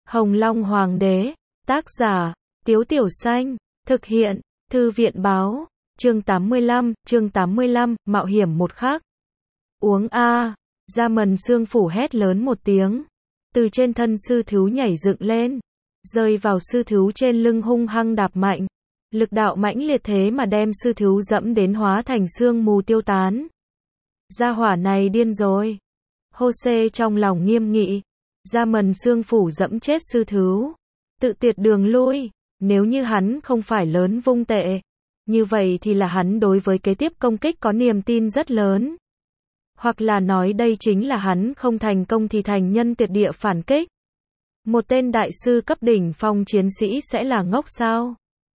Hồng Long Hoàng đế, tác giả, Tiếu Tiểu Xanh, thực hiện, Thư viện báo, chương 85, mạo hiểm một khắc. Uống a, Gia Mần Xương Phủ hét lớn một tiếng, từ trên thân sư thú nhảy dựng lên, rơi vào sư thú trên lưng hung hăng đạp mạnh, lực đạo mãnh liệt thế mà đem sư thú dẫm đến hóa thành sương mù tiêu tán. Gia hỏa này điên rồi. Hô-xê trong lòng nghiêm nghị, Gia Mần Xương Phủ dẫm chết sư thú, tự tuyệt đường lui, nếu như hắn không phải lớn vung tệ, như vậy thì là hắn đối với kế tiếp công kích có niềm tin rất lớn. Hoặc là nói đây chính là hắn không thành công thì thành nhân tuyệt địa phản kích. Một tên đại sư cấp đỉnh phong chiến sĩ sẽ là ngốc sao?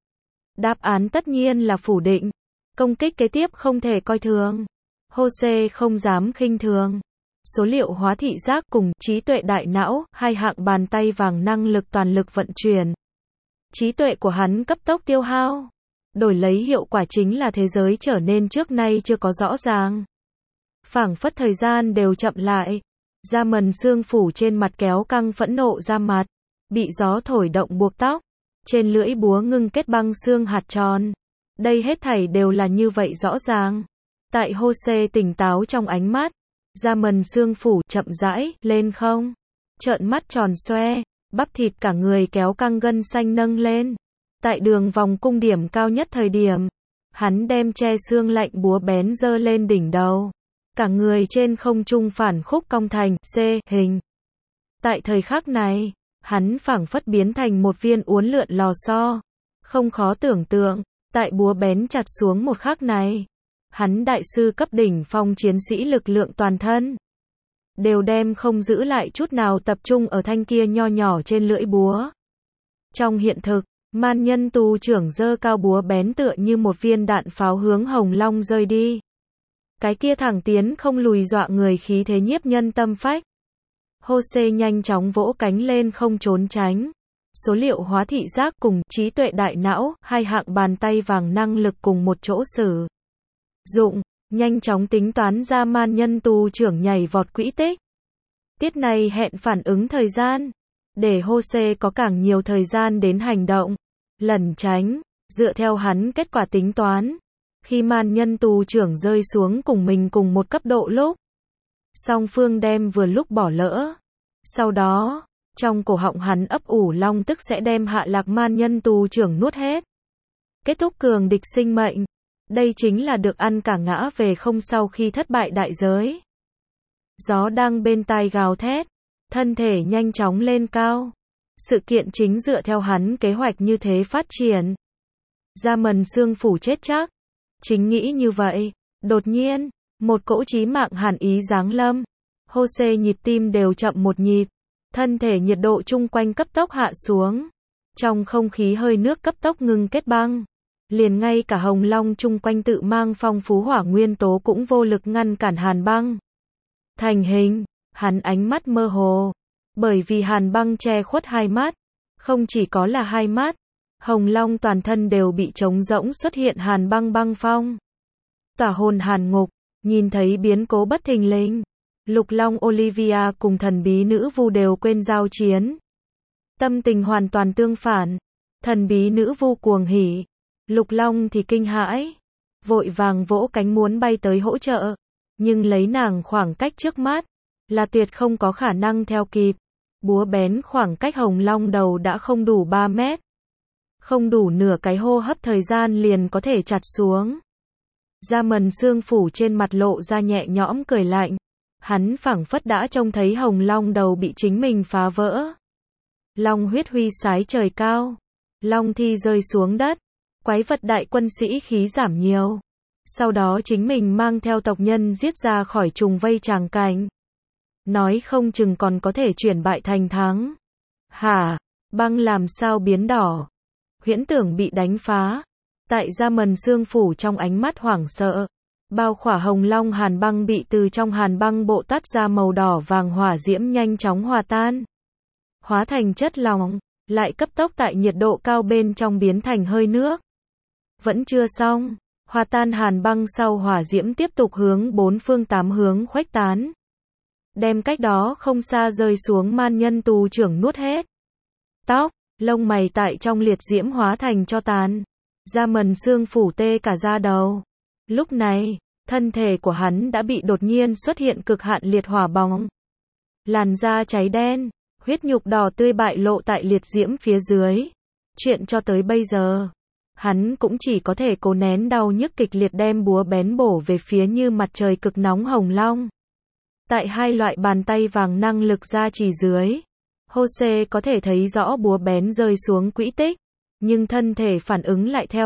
Đáp án tất nhiên là phủ định. Công kích kế tiếp không thể coi thường. Hô-xê không dám khinh thường. Số liệu hóa thị giác cùng trí tuệ đại não, hai hạng bàn tay vàng năng lực toàn lực vận chuyển. Trí tuệ của hắn cấp tốc tiêu hao. Đổi lấy hiệu quả chính là thế giới trở nên trước nay chưa có rõ ràng. Phảng phất thời gian đều chậm lại. Gia Mần Xương Phủ trên mặt kéo căng phẫn nộ ra mặt. Bị gió thổi động buộc tóc. Trên lưỡi búa ngưng kết băng xương hạt tròn. Đây hết thảy đều là như vậy rõ ràng. Tại Hô-xê tỉnh táo trong ánh mắt, Gia Mần Xương Phủ chậm rãi lên không. Trợn mắt tròn xoe, bắp thịt cả người kéo căng gân xanh nâng lên. Tại đường vòng cung điểm cao nhất thời điểm, hắn đem che xương lạnh búa bén giơ lên đỉnh đầu. Cả người trên không trung phản khúc cong thành C hình. Tại thời khắc này, hắn phảng phất biến thành một viên uốn lượn lò xo. Không khó tưởng tượng, tại búa bén chặt xuống một khắc này, hắn đại sư cấp đỉnh phong chiến sĩ lực lượng toàn thân đều đem không giữ lại chút nào tập trung ở thanh kia nho nhỏ trên lưỡi búa. Trong hiện thực, man nhân tù trưởng giơ cao búa bén tựa như một viên đạn pháo hướng Hồng Long rơi đi. Cái kia thẳng tiến không lùi dọa người khí thế nhiếp nhân tâm phách. Hô-xê nhanh chóng vỗ cánh lên không trốn tránh. Số liệu hóa thị giác cùng trí tuệ đại não, hai hạng bàn tay vàng năng lực cùng một chỗ sử dụng, nhanh chóng tính toán ra man nhân tù trưởng nhảy vọt quỹ tích. Tiết này hẹn phản ứng thời gian, để Hô-xê có càng nhiều thời gian đến hành động, lẩn tránh, dựa theo hắn kết quả tính toán. Khi man nhân tù trưởng rơi xuống cùng mình cùng một cấp độ lúc, song phương đem vừa lúc bỏ lỡ. Sau đó, trong cổ họng hắn ấp ủ long tức sẽ đem hạ lạc man nhân tù trưởng nuốt hết. Kết thúc cường địch sinh mệnh. Đây chính là được ăn cả ngã về không sau khi thất bại đại giới. Gió đang bên tai gào thét, thân thể nhanh chóng lên cao. Sự kiện chính dựa theo hắn kế hoạch như thế phát triển. Gia Mần Xương Phủ chết chắc. Chính nghĩ như vậy, đột nhiên, một cỗ chí mạng hàn ý giáng lâm. Hô-xê nhịp tim đều chậm một nhịp, thân thể nhiệt độ chung quanh cấp tốc hạ xuống. Trong không khí hơi nước cấp tốc ngưng kết băng. Liền ngay cả Hồng Long chung quanh tự mang phong phú hỏa nguyên tố cũng vô lực ngăn cản hàn băng thành hình. Hắn ánh mắt mơ hồ, bởi vì hàn băng che khuất hai mắt. Không chỉ có là hai mắt, Hồng Long toàn thân đều bị trống rỗng xuất hiện hàn băng băng phong. Tỏa hồn hàn ngục, nhìn thấy biến cố bất thình lình, Lục Long Olivia cùng thần bí nữ vu đều quên giao chiến. Tâm tình hoàn toàn tương phản. Thần bí nữ vu cuồng hỉ, Lục Long thì kinh hãi, vội vàng vỗ cánh muốn bay tới hỗ trợ, nhưng lấy nàng khoảng cách trước mắt, là tuyệt không có khả năng theo kịp. Búa bén khoảng cách Hồng Long đầu đã không đủ 3 mét. Không đủ nửa cái hô hấp thời gian liền có thể chặt xuống. Gia Mần Xương Phủ trên mặt lộ ra nhẹ nhõm cười lạnh. Hắn phảng phất đã trông thấy Hồng Long đầu bị chính mình phá vỡ. Long huyết huy sái trời cao. Long thi rơi xuống đất. Quái vật đại quân sĩ khí giảm nhiều. Sau đó chính mình mang theo tộc nhân giết ra khỏi trùng vây tràng cảnh. Nói không chừng còn có thể chuyển bại thành thắng. Hả? Băng làm sao biến đỏ? Huyễn tưởng bị đánh phá. Tại Gia Mần Xương Phủ trong ánh mắt hoảng sợ. Bao khỏa Hồng Long hàn băng bị từ trong hàn băng bộ tắt ra màu đỏ vàng hỏa diễm nhanh chóng hòa tan. Hóa thành chất lỏng, lại cấp tốc tại nhiệt độ cao bên trong biến thành hơi nước. Vẫn chưa xong, hòa tan hàn băng sau hỏa diễm tiếp tục hướng 4 phương 8 hướng khuếch tán. Đem cách đó không xa rơi xuống man nhân tù trưởng nuốt hết. tóc, lông mày tại trong liệt diễm hóa thành tro tàn. Da mần xương phủ tê cả da đầu. Lúc này, thân thể của hắn đã bị đột nhiên xuất hiện cực hạn liệt hỏa bỏng. Làn da cháy đen, huyết nhục đỏ tươi bại lộ tại liệt diễm phía dưới. Chuyện cho tới bây giờ, hắn cũng chỉ có thể cố nén đau nhức kịch liệt đem búa bén bổ về phía như mặt trời cực nóng hồng long. Tại hai loại bàn tay vàng năng lực gia trì dưới, Jose có thể thấy rõ búa bén rơi xuống quỹ tích, nhưng thân thể phản ứng lại theo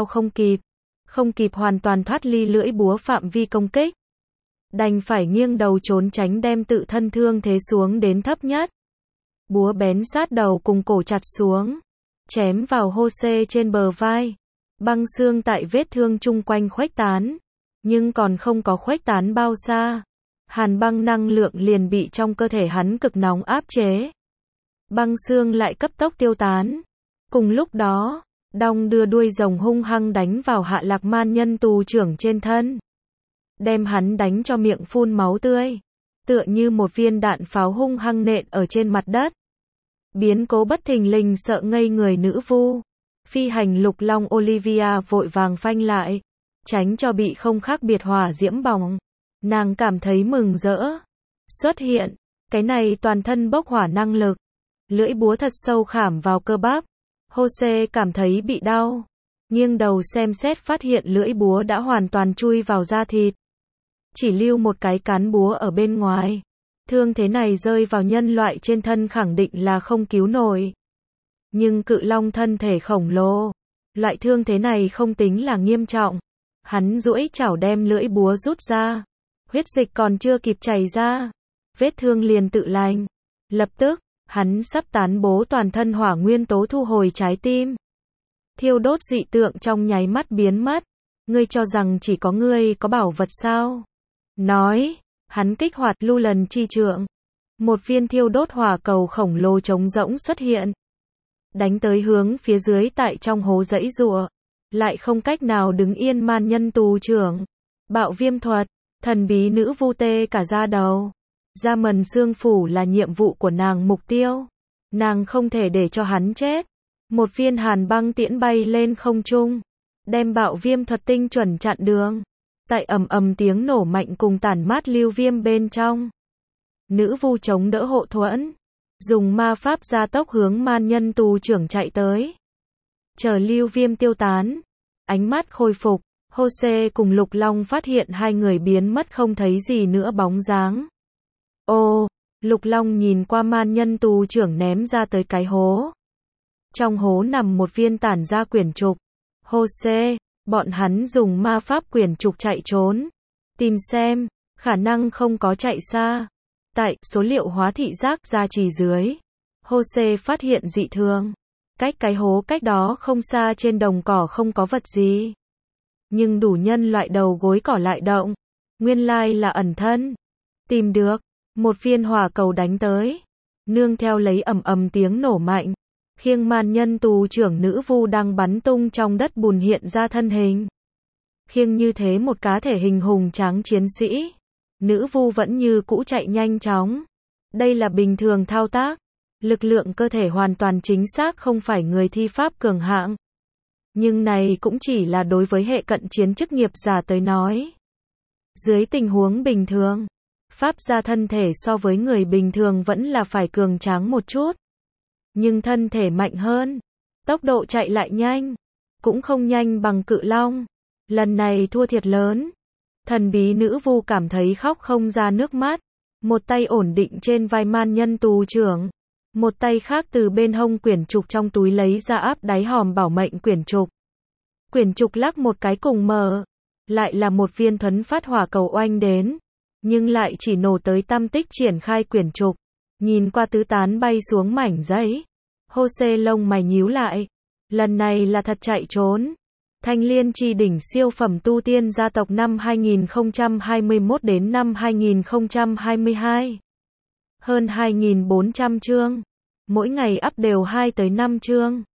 không kịp hoàn toàn thoát ly lưỡi búa phạm vi công kích. Đành phải nghiêng đầu trốn tránh đem tự thân thương thế xuống đến thấp nhất. Búa bén sát đầu cùng cổ chặt xuống, chém vào Jose trên bờ vai. Băng xương tại vết thương chung quanh khuếch tán, nhưng còn không có khuếch tán bao xa. Hàn băng năng lượng liền bị trong cơ thể hắn cực nóng áp chế. Băng xương lại cấp tốc tiêu tán. Cùng lúc đó, đong đưa đuôi rồng hung hăng đánh vào Hạ Lạc Man nhân tù trưởng trên thân. Đem hắn đánh cho miệng phun máu tươi. Tựa như một viên đạn pháo hung hăng nện ở trên mặt đất. Biến cố bất thình lình sợ ngây người nữ vu. Phi hành lục long Olivia vội vàng phanh lại, tránh cho bị không khác biệt hỏa diễm bỏng. Nàng cảm thấy mừng rỡ. Xuất hiện, cái này toàn thân bốc hỏa năng lực. Lưỡi búa thật sâu khảm vào cơ bắp. Jose cảm thấy bị đau. Nghiêng đầu xem xét phát hiện lưỡi búa đã hoàn toàn chui vào da thịt. Chỉ lưu một cái cán búa ở bên ngoài. Thương thế này rơi vào nhân loại trên thân khẳng định là không cứu nổi. Nhưng cự long thân thể khổng lồ. Loại thương thế này không tính là nghiêm trọng. Hắn duỗi chảo đem lưỡi búa rút ra. Huyết dịch còn chưa kịp chảy ra. Vết thương liền tự lành. Lập tức, hắn sắp tán bố toàn thân hỏa nguyên tố thu hồi trái tim. Thiêu đốt dị tượng trong nháy mắt biến mất. Ngươi cho rằng chỉ có ngươi có bảo vật sao? Nói, hắn kích hoạt lưu lần chi trượng. Một viên thiêu đốt hỏa cầu khổng lồ trống rỗng xuất hiện. Đánh tới hướng phía dưới tại trong hố giãy giụa. Lại không cách nào đứng yên man nhân tù trưởng. Bạo viêm thuật, thần bí nữ vu tê cả da đầu. Da mần xương phủ là nhiệm vụ của nàng mục tiêu. Nàng không thể để cho hắn chết. Một viên hàn băng tiễn bay lên không trung. Đem bạo viêm thuật tinh chuẩn chặn đường. Tại ầm ầm tiếng nổ mạnh cùng tản mát lưu viêm bên trong. Nữ vu chống đỡ hộ thuẫn. Dùng ma pháp gia tốc hướng man nhân tù trưởng chạy tới. Chờ lưu viêm tiêu tán. Ánh mắt khôi phục. Jose cùng Lục Long phát hiện hai người biến mất không thấy gì nữa bóng dáng. Ô, Lục Long nhìn qua man nhân tù trưởng ném ra tới cái hố. Trong hố nằm một viên tản ra quyển trục. Jose, bọn hắn dùng ma pháp quyển trục chạy trốn. Tìm xem, khả năng không có chạy xa. Tại số liệu hóa thị giác gia trì dưới, Jose phát hiện dị thường. Cách cái hố cách đó không xa trên đồng cỏ không có vật gì. Nhưng đủ nhân loại đầu gối cỏ lại động. Nguyên lai là ẩn thân. Tìm được. Một viên hỏa cầu đánh tới. Nương theo lấy ầm ầm tiếng nổ mạnh. Khiêng man nhân tù trưởng nữ vu đang bắn tung trong đất bùn hiện ra thân hình. Khiêng như thế một cá thể hình hùng tráng chiến sĩ. Nữ vu vẫn như cũ chạy nhanh chóng. Đây là bình thường thao tác. Lực lượng cơ thể hoàn toàn chính xác không phải người thi pháp cường hạng. Nhưng này cũng chỉ là đối với hệ cận chiến chức nghiệp giả tới nói. Dưới tình huống bình thường, pháp gia thân thể so với người bình thường vẫn là phải cường tráng một chút. Nhưng thân thể mạnh hơn, tốc độ chạy lại nhanh, cũng không nhanh bằng cự long. Lần này thua thiệt lớn. Thần bí nữ vu cảm thấy khóc không ra nước mắt. Một tay ổn định trên vai man nhân tù trưởng. Một tay khác từ bên hông quyển trục trong túi lấy ra áp đáy hòm bảo mệnh quyển trục. Quyển trục lắc một cái cùng mở. Lại là một viên thuấn phát hỏa cầu oanh đến. Nhưng lại chỉ nổ tới tam tích triển khai quyển trục. Nhìn qua tứ tán bay xuống mảnh giấy. Jose lông mày nhíu lại. Lần này là thật chạy trốn. Thanh Liên Chi đỉnh siêu phẩm tu tiên gia tộc năm 2021 đến năm 2022. Hơn 2.400 chương. Mỗi ngày up đều 2 tới 5 chương.